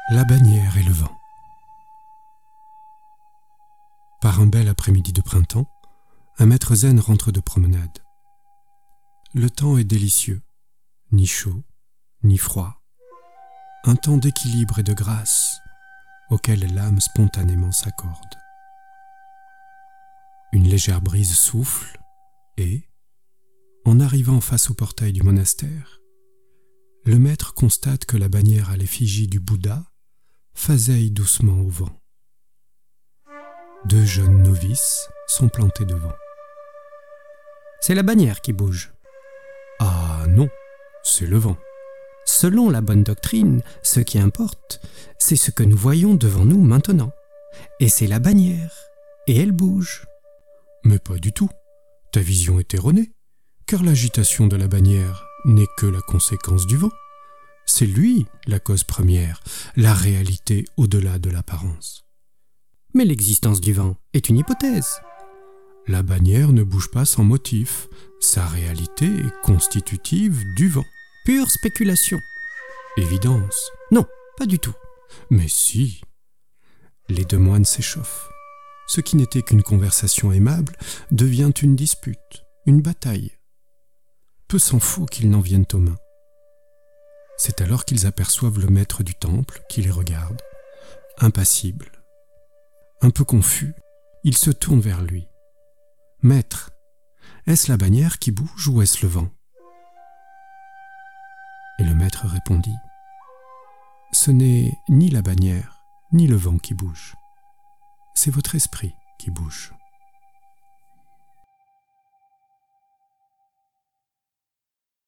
La bannière et le vent. Par un bel après-midi de printemps, un maître zen rentre de promenade. Le temps est délicieux, ni chaud, ni froid. Un temps d'équilibre et de grâce auquel l'âme spontanément s'accorde. Une légère brise souffle et, en arrivant face au portail du monastère, le maître constate que la bannière à l'effigie du Bouddha faseille doucement au vent. Deux jeunes novices sont plantés devant. C'est la bannière qui bouge. Ah non, c'est le vent. Selon la bonne doctrine, ce qui importe, c'est ce que nous voyons devant nous maintenant. Et c'est la bannière, et elle bouge. Mais pas du tout. Ta vision est erronée, car l'agitation de la bannière n'est que la conséquence du vent. C'est lui la cause première, la réalité au-delà de l'apparence. Mais l'existence du vent est une hypothèse. La bannière ne bouge pas sans motif. Sa réalité est constitutive du vent. Pure spéculation. Évidence. Non, pas du tout. Mais si. Les deux moines s'échauffent. Ce qui n'était qu'une conversation aimable devient une dispute, une bataille. Peu s'en faut qu'ils n'en viennent aux mains. C'est alors qu'ils aperçoivent le maître du temple qui les regarde, impassible. Un peu confus, ils se tournent vers lui. « Maître, est-ce la bannière qui bouge ou est-ce le vent ?» Et le maître répondit « Ce n'est ni la bannière, ni le vent qui bouge. C'est votre esprit qui bouge. »